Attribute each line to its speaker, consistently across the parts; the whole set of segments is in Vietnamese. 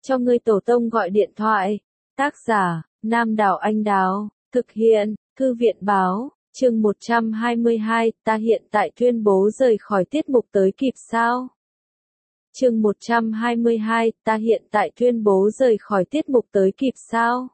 Speaker 1: cho ngươi tổ tông gọi điện thoại. Tác giả, Nam Đảo Anh Đào, thực hiện, Thư viện báo, chương 122, ta hiện tại tuyên bố rời khỏi tiết mục tới kịp sao? Chương 122, ta hiện tại tuyên bố rời khỏi tiết mục tới kịp sao?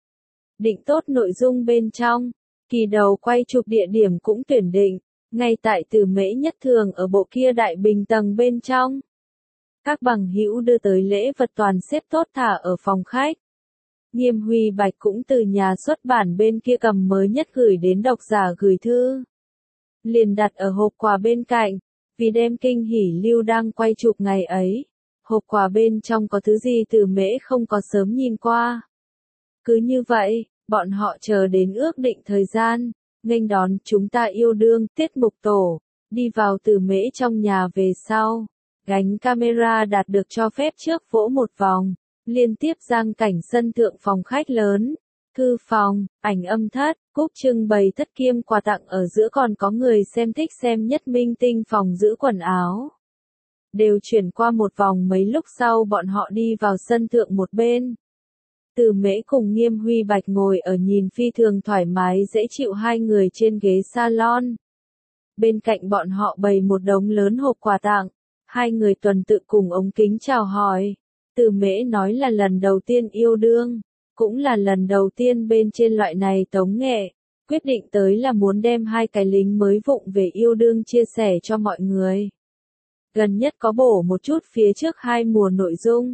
Speaker 1: Định tốt nội dung bên trong, kỳ đầu quay chụp địa điểm cũng tuyển định, ngay tại Từ Mễ Nhất Thường ở bộ kia đại bình tầng bên trong. Các bằng hữu đưa tới lễ vật toàn xếp tốt thả ở phòng khách. Nghiêm Huy Bạch cũng từ nhà xuất bản bên kia cầm mới nhất gửi đến độc giả gửi thư. Liền đặt ở hộp quà bên cạnh, vì đem kinh hỉ lưu đang quay chụp ngày ấy. Hộp quà bên trong có thứ gì Từ Mễ không có sớm nhìn qua. Cứ như vậy, bọn họ chờ đến ước định thời gian, nghênh đón chúng ta yêu đương tiết mục tổ, đi vào Từ Mễ trong nhà về sau. Gánh camera đạt được cho phép trước vỗ một vòng, liên tiếp giang cảnh sân thượng phòng khách lớn, thư phòng, ảnh âm thất, cúp trưng bày thất kiêm quà tặng ở giữa còn có người xem thích xem nhất minh tinh phòng giữ quần áo. Đều chuyển qua một vòng mấy lúc sau bọn họ đi vào sân thượng một bên. Từ Mễ cùng Nghiêm Huy Bạch ngồi ở nhìn phi thường thoải mái dễ chịu hai người trên ghế salon. Bên cạnh bọn họ bày một đống lớn hộp quà tặng. Hai người tuần tự cùng ống kính chào hỏi. Từ Mễ nói là lần đầu tiên yêu đương, cũng là lần đầu tiên bên trên loại này tống nghệ, quyết định tới là muốn đem hai cái lính mới vụng về yêu đương chia sẻ cho mọi người. Gần nhất có bổ một chút phía trước hai mùa nội dung.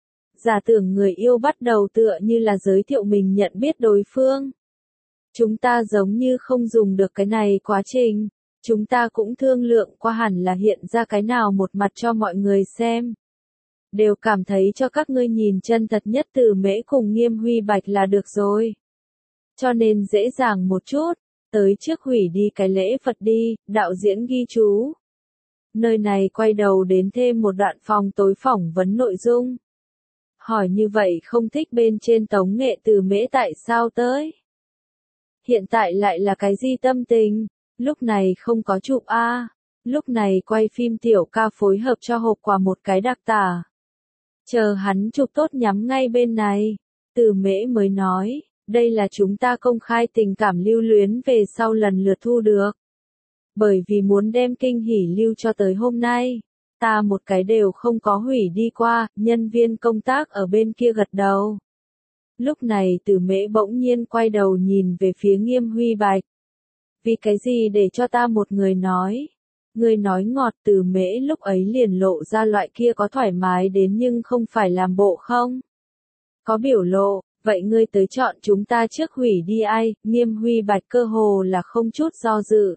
Speaker 1: Giả tưởng người yêu bắt đầu tựa như là giới thiệu mình nhận biết đối phương. Chúng ta giống như không dùng được cái này quá trình. Chúng ta cũng thương lượng qua hẳn là hiện ra cái nào một mặt cho mọi người xem. Đều cảm thấy cho các ngươi nhìn chân thật nhất Từ Mễ cùng Nghiêm Huy Bạch là được rồi. Cho nên dễ dàng một chút, tới trước hủy đi cái lễ vật đi, đạo diễn ghi chú. Nơi này quay đầu đến thêm một đoạn phòng tối phỏng vấn nội dung. Hỏi như vậy không thích bên trên tống nghệ Từ Mễ tại sao tới? Hiện tại lại là cái gì tâm tình? Lúc này không có chụp A, lúc này quay phim tiểu ca phối hợp cho hộp quà một cái đặc tả. Chờ hắn chụp tốt nhắm ngay bên này, Từ Mễ mới nói, đây là chúng ta công khai tình cảm lưu luyến về sau lần lượt thu được. Bởi vì muốn đem kinh hỉ lưu cho tới hôm nay, ta một cái đều không có hủy đi qua, nhân viên công tác ở bên kia gật đầu. Lúc này Từ Mễ bỗng nhiên quay đầu nhìn về phía Nghiêm Huy Bạch. Vì cái gì để cho ta một người nói? Người nói ngọt Từ Mễ lúc ấy liền lộ ra loại kia có thoải mái đến nhưng không phải làm bộ không? Có biểu lộ, vậy ngươi tới chọn chúng ta trước hủy đi ai? Nghiêm Huy Bạch cơ hồ là không chút do dự.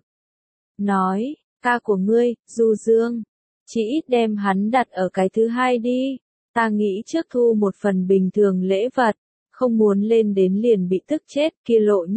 Speaker 1: Nói, ca của ngươi, Du Dương. Chỉ ít đem hắn đặt ở cái thứ hai đi. Ta nghĩ trước thu một phần bình thường lễ vật. Không muốn lên đến liền bị tức chết, kia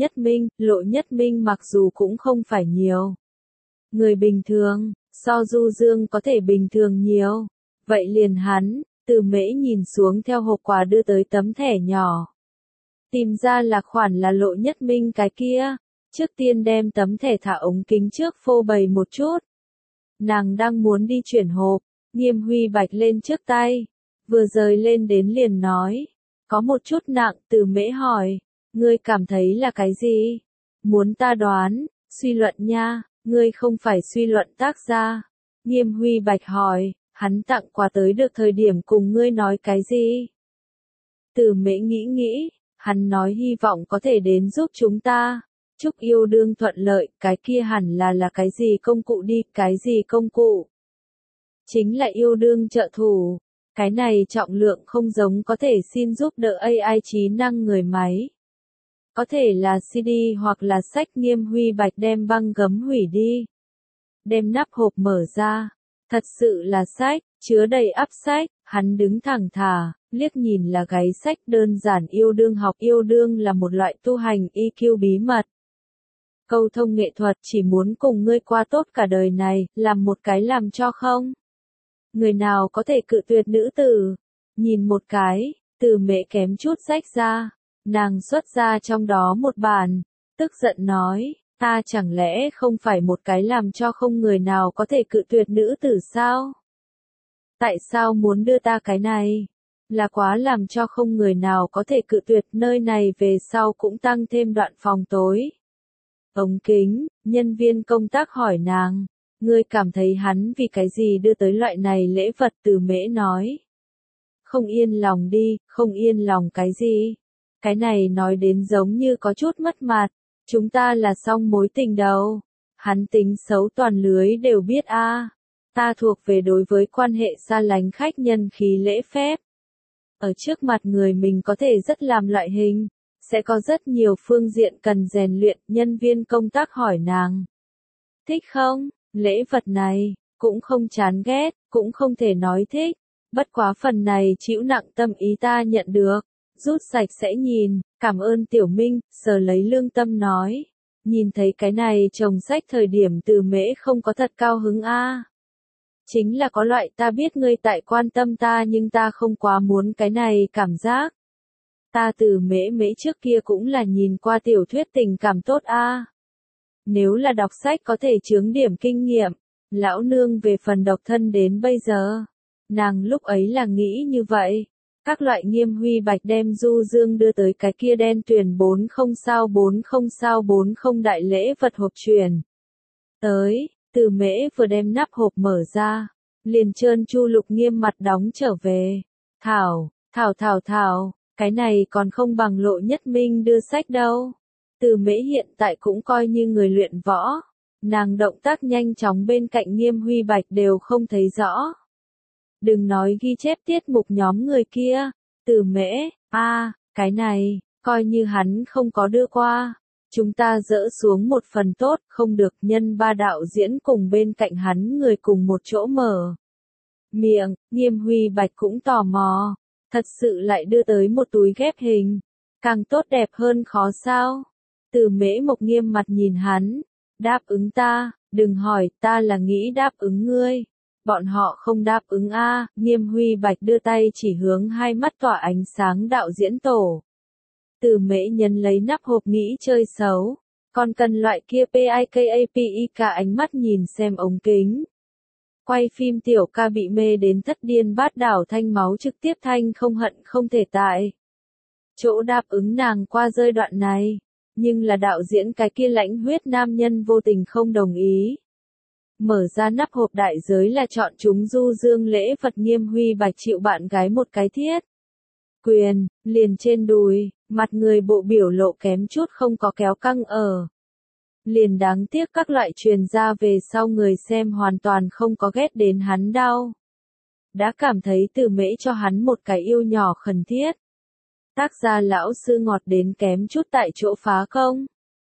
Speaker 1: Lộ Nhất Minh mặc dù cũng không phải nhiều. Người bình thường, so Du Dương có thể bình thường nhiều. Vậy liền hắn, Từ Mễ nhìn xuống theo hộp quà đưa tới tấm thẻ nhỏ. Tìm ra là khoản là Lộ Nhất Minh cái kia. Trước tiên đem tấm thẻ thả ống kính trước phô bày một chút. Nàng đang muốn đi chuyển hộp, Nghiêm Huy Bạch lên trước tay. Vừa rời lên đến liền nói. Có một chút nặng, Từ Mễ hỏi, ngươi cảm thấy là cái gì? Muốn ta đoán, suy luận nha, ngươi không phải suy luận tác gia. Nghiêm Huy Bạch hỏi, hắn tặng quà tới được thời điểm cùng ngươi nói cái gì? Từ Mễ nghĩ, hắn nói hy vọng có thể đến giúp chúng ta. Chúc yêu đương thuận lợi, cái kia hẳn là cái gì công cụ đi, cái gì công cụ? Chính là yêu đương trợ thủ. Cái này trọng lượng không giống có thể xin giúp đỡ AI trí năng người máy. Có thể là CD hoặc là sách. Nghiêm Huy Bạch đem băng gấm hủy đi. Đem nắp hộp mở ra. Thật sự là sách, chứa đầy ắp sách, hắn đứng thẳng thả, liếc nhìn là gáy sách đơn giản yêu đương học. Yêu đương là một loại tu hành EQ bí mật. Câu thông nghệ thuật chỉ muốn cùng ngươi qua tốt cả đời này, làm một cái làm cho không? Người nào có thể cự tuyệt nữ tử? Nhìn một cái, Từ Mễ kém chút sách ra. Nàng xuất ra trong đó một bản. Tức giận nói, ta chẳng lẽ không phải một cái làm cho không người nào có thể cự tuyệt nữ tử sao? Tại sao muốn đưa ta cái này? là quá làm cho không người nào có thể cự tuyệt, nơi này về sau cũng tăng thêm đoạn phòng tối. Ống kính, nhân viên công tác hỏi nàng, ngươi cảm thấy hắn vì cái gì đưa tới loại này lễ vật? Từ Mễ nói. Không yên lòng đi, không yên lòng cái gì? Cái này nói đến giống như có chút mất mặt, chúng ta là song mối tình đầu. Hắn tính xấu toàn lưới đều biết a. Ta thuộc về đối với quan hệ xa lánh khách nhân khí lễ phép. Ở trước mặt người mình có thể rất làm loại hình, sẽ có rất nhiều phương diện cần rèn luyện. Nhân viên công tác hỏi nàng. Thích không? Lễ vật này, cũng không chán ghét, cũng không thể nói thích. Bất quá phần này chịu nặng tâm ý ta nhận được. Rút sạch sẽ nhìn, cảm ơn Tiểu Minh, sờ lấy lương tâm nói. Nhìn thấy cái này chồng sách thời điểm Từ Mễ không có thật cao hứng a. Chính là có loại ta biết ngươi tại quan tâm ta nhưng ta không quá muốn cái này cảm giác. Ta Từ Mễ trước kia cũng là nhìn qua tiểu thuyết tình cảm tốt a. Nếu là đọc sách có thể chướng điểm kinh nghiệm, lão nương về phần độc thân đến bây giờ. Nàng lúc ấy là nghĩ như vậy. Các loại Nghiêm Huy Bạch đem Du Dương đưa tới cái kia đen tuyền 40 đại lễ vật hộp truyền. Tới, Từ Mễ vừa đem nắp hộp mở ra, liền trơn chu Lục Nghiêm mặt đóng trở về. Thảo, cái này còn không bằng Lộ Nhất Minh đưa sách đâu. Từ Mễ hiện tại cũng coi như người luyện võ. Nàng động tác nhanh chóng bên cạnh Nghiêm Huy Bạch đều không thấy rõ. Đừng nói ghi chép tiết mục nhóm người kia. Từ Mễ, cái này, coi như hắn không có đưa qua. Chúng ta dỡ xuống một phần tốt, không được nhân ba đạo diễn cùng bên cạnh hắn người cùng một chỗ mở miệng. Nghiêm Huy Bạch cũng tò mò. Thật sự lại đưa tới một túi ghép hình. Càng tốt đẹp hơn khó sao? Từ Mễ Mộc nghiêm mặt nhìn hắn. Đáp ứng ta, đừng hỏi, ta là nghĩ đáp ứng ngươi. Bọn họ không đáp ứng a. Nghiêm Huy Bạch đưa tay chỉ hướng hai mắt tỏa ánh sáng đạo diễn tổ. Từ Mễ nhấn lấy nắp hộp nghĩ chơi xấu. Còn cần loại kia PIKAPI cả ánh mắt nhìn xem ống kính. Quay phim tiểu ca bị mê đến thất điên bát đảo thanh máu trực tiếp thanh không hận không thể tại. Chỗ đáp ứng nàng qua giai đoạn này. Nhưng là đạo diễn cái kia lãnh huyết nam nhân vô tình không đồng ý. Mở ra nắp hộp đại giới là chọn chúng Du Dương lễ vật. Nghiêm Huy Bạch chịu bạn gái một cái thiết quyền, liền trên đùi, mặt người bộ biểu lộ kém chút không có kéo căng ở. Liền đáng tiếc các loại truyền ra về sau người xem hoàn toàn không có ghét đến hắn đau. Đã cảm thấy Từ Mễ cho hắn một cái yêu nhỏ khẩn thiết. Tác gia lão sư ngọt đến kém chút tại chỗ phá công.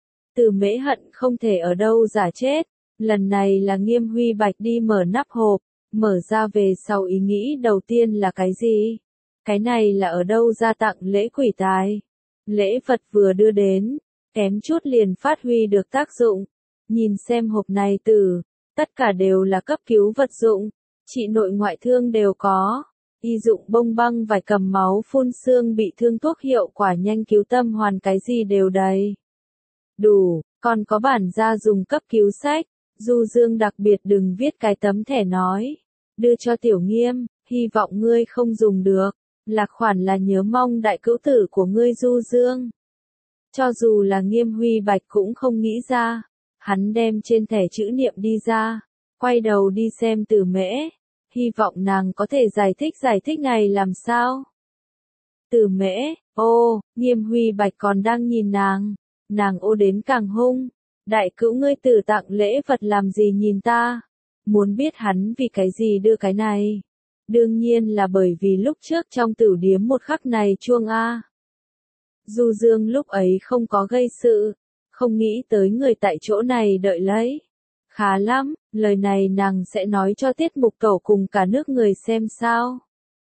Speaker 1: Từ Mễ hận không thể ở đâu giả chết. Lần này là Nghiêm Huy Bạch đi mở nắp hộp, mở ra về sau ý nghĩ đầu tiên là cái gì? Cái này là ở đâu ra tặng lễ quỷ tài? Lễ vật vừa đưa đến, kém chút liền phát huy được tác dụng. Nhìn xem hộp này tất cả đều là cấp cứu vật dụng, trị nội ngoại thương đều có. Y dụng bông băng vải cầm máu phun xương bị thương thuốc hiệu quả nhanh cứu tâm hoàn cái gì đều đầy đủ, còn có bản gia dùng cấp cứu sách. Du Dương đặc biệt đừng viết cái tấm thẻ nói. Đưa cho Tiểu Nghiêm, hy vọng ngươi không dùng được. Lạc khoản là nhớ mong đại cữu tử của ngươi Du Dương. Cho dù là Nghiêm Huy Bạch cũng không nghĩ ra. Hắn đem trên thẻ chữ niệm đi ra. Quay đầu đi xem Từ Mễ. Hy vọng nàng có thể giải thích ngày làm sao. Từ Mễ, Nghiêm Huy Bạch còn đang nhìn nàng. Nàng ô đến càng hung. Đại cữu ngươi tự tặng lễ vật làm gì nhìn ta? Muốn biết hắn vì cái gì đưa cái này? Đương nhiên là bởi vì lúc trước trong tử điếm một khắc này chuông a. Du Dương lúc ấy không có gây sự, không nghĩ tới người tại chỗ này đợi lấy. Khá lắm, lời này nàng sẽ nói cho tiết mục tổ cùng cả nước người xem sao?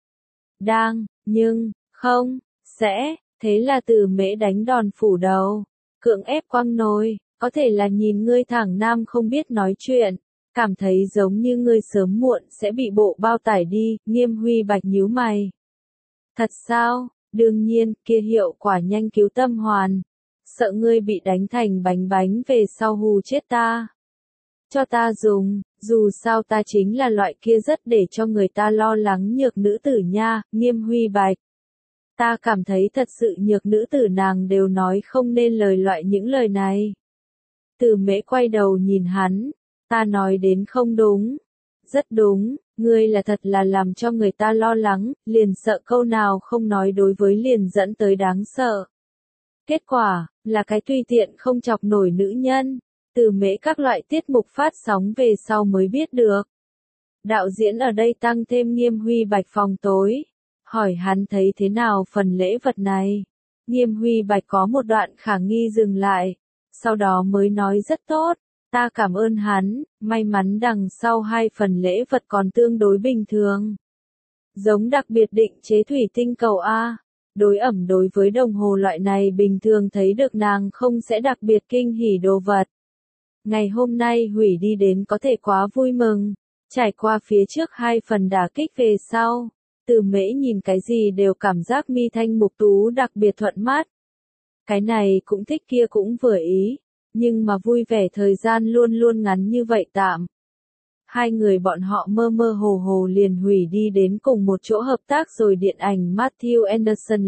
Speaker 1: Nhưng, không, sẽ, thế là Từ Mễ đánh đòn phủ đầu, cưỡng ép quăng nồi. Có thể là nhìn ngươi thẳng nam không biết nói chuyện, cảm thấy giống như ngươi sớm muộn sẽ bị bộ bao tải đi. Nghiêm Huy Bạch nhíu mày. Thật sao? Đương nhiên, kia hiệu quả nhanh cứu tâm hoàn. Sợ ngươi bị đánh thành bánh về sau hù chết ta. Cho ta dùng. Dù sao ta chính là loại kia rất để cho người ta lo lắng nhược nữ tử nha, Nghiêm Huy Bạch. Ta cảm thấy thật sự nhược nữ tử nàng đều nói không nên lời loại những lời này. Từ Mễ quay đầu nhìn hắn, ta nói đến không đúng. Rất đúng, ngươi là thật là làm cho người ta lo lắng, liền sợ câu nào không nói đối với liền dẫn tới đáng sợ. Kết quả, là cái tùy tiện không chọc nổi nữ nhân. Từ Mễ các loại tiết mục phát sóng về sau mới biết được. Đạo diễn ở đây tăng thêm Nghiêm Huy Bạch phòng tối. Hỏi hắn thấy thế nào phần lễ vật này. Nghiêm Huy Bạch có một đoạn khả nghi dừng lại. Sau đó mới nói rất tốt. Ta cảm ơn hắn, may mắn đằng sau hai phần lễ vật còn tương đối bình thường. Giống đặc biệt định chế thủy tinh cầu A. Đối ẩm đối với đồng hồ loại này bình thường thấy được nàng không sẽ đặc biệt kinh hỉ đồ vật. Ngày hôm nay hủy đi đến có thể quá vui mừng. Trải qua phía trước hai phần đả kích về sau. Từ Mễ nhìn cái gì đều cảm giác mi thanh mục tú đặc biệt thuận mắt. Cái này cũng thích kia cũng vừa ý. Nhưng mà vui vẻ thời gian luôn luôn ngắn như vậy tạm. Hai người bọn họ mơ mơ hồ hồ liền hủy đi đến cùng một chỗ hợp tác rồi điện ảnh Matthew Anderson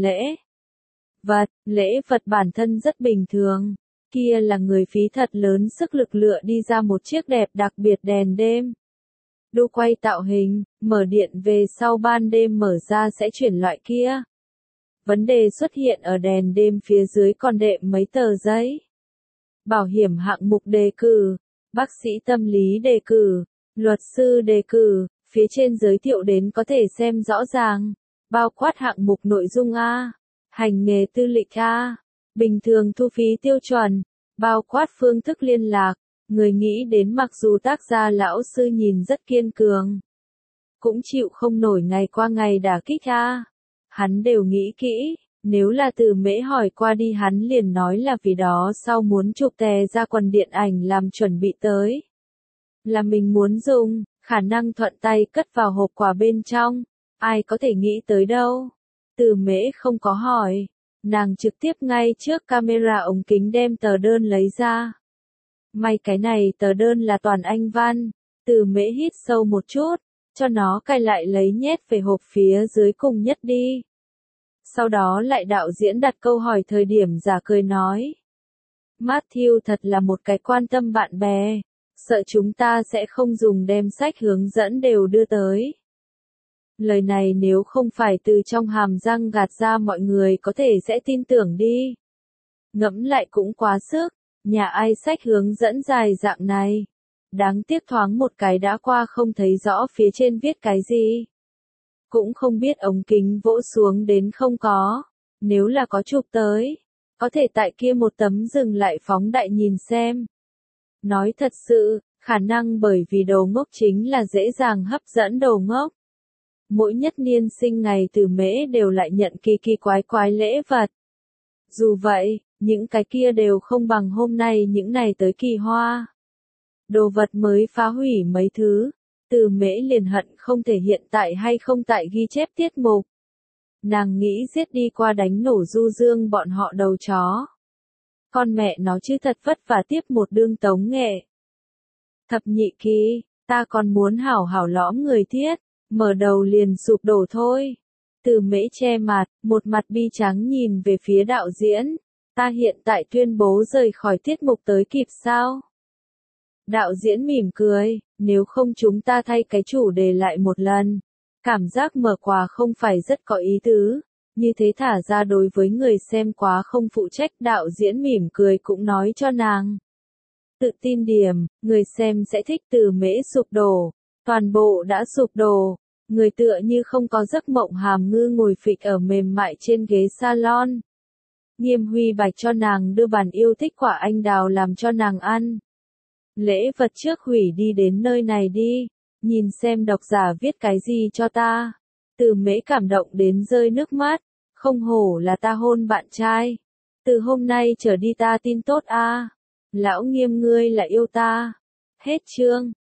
Speaker 1: lễ vật bản thân rất bình thường. Kia là người phí thật lớn sức lực lựa đi ra một chiếc đẹp đặc biệt đèn đêm. Đu quay tạo hình, mở điện về sau ban đêm mở ra sẽ chuyển loại kia. Vấn đề xuất hiện ở đèn đêm phía dưới còn đệm mấy tờ giấy. Bảo hiểm hạng mục đề cử, bác sĩ tâm lý đề cử, luật sư đề cử, phía trên giới thiệu đến có thể xem rõ ràng, bao quát hạng mục nội dung A, hành nghề tư lịch A, bình thường thu phí tiêu chuẩn, bao quát phương thức liên lạc, người nghĩ đến mặc dù tác gia lão sư nhìn rất kiên cường, cũng chịu không nổi ngày qua ngày đả kích A, hắn đều nghĩ kỹ. Nếu là Từ Mễ hỏi qua đi hắn liền nói là vì đó sau muốn chụp tè ra quần điện ảnh làm chuẩn bị tới. Là mình muốn dùng, khả năng thuận tay cất vào hộp quà bên trong, ai có thể nghĩ tới đâu. Từ Mễ không có hỏi, nàng trực tiếp ngay trước camera ống kính đem tờ đơn lấy ra. May cái này tờ đơn là toàn Anh văn, Từ Mễ hít sâu một chút, cho nó cài lại lấy nhét về hộp phía dưới cùng nhất đi. Sau đó lại đạo diễn đặt câu hỏi thời điểm giả cười nói. Matthew thật là một cái quan tâm bạn bè, sợ chúng ta sẽ không dùng đem sách hướng dẫn đều đưa tới. Lời này nếu không phải từ trong hàm răng gạt ra mọi người có thể sẽ tin tưởng đi. Ngẫm lại cũng quá sức, nhà ai sách hướng dẫn dài dạng này. Đáng tiếc thoáng một cái đã qua không thấy rõ phía trên viết cái gì. Cũng không biết ống kính vỗ xuống đến không có. Nếu là có chụp tới, có thể tại kia một tấm dừng lại phóng đại nhìn xem. Nói thật sự, khả năng bởi vì đồ ngốc chính là dễ dàng hấp dẫn đồ ngốc. Mỗi nhất niên sinh ngày Từ Mễ đều lại nhận kỳ kỳ quái quái lễ vật. Dù vậy, những cái kia đều không bằng hôm nay những này tới kỳ hoa. Đồ vật mới phá hủy mấy thứ. Từ Mễ liền hận không thể hiện tại hay không tại ghi chép tiết mục. Nàng nghĩ giết đi qua đánh nổ Du Dương bọn họ đầu chó. Con mẹ nó chứ thật vất vả tiếp một đương tống nghệ. Thập nhị kỳ, ta còn muốn hảo hảo lõm người thiết, mở đầu liền sụp đổ thôi. Từ Mễ che mặt, một mặt bi trắng nhìn về phía đạo diễn. Ta hiện tại tuyên bố rời khỏi tiết mục tới kịp sao? Đạo diễn mỉm cười, nếu không chúng ta thay cái chủ đề lại một lần. Cảm giác mở quà không phải rất có ý tứ, như thế thả ra đối với người xem quá không phụ trách. Đạo diễn mỉm cười cũng nói cho nàng. Tự tin điểm, người xem sẽ thích. Từ Mễ sụp đổ, toàn bộ đã sụp đổ, người tựa như không có giấc mộng hàm ngư ngồi phịch ở mềm mại trên ghế salon. Nghiêm Huy Bạch cho nàng đưa bàn yêu thích quả anh đào làm cho nàng ăn. Lễ vật trước hủy đi đến nơi này đi, nhìn xem độc giả viết cái gì cho ta. Từ Mễ cảm động đến rơi nước mắt, không hổ là ta hôn bạn trai. Từ hôm nay trở đi ta tin tốt a. Lão Nghiêm ngươi là yêu ta. Hết chương.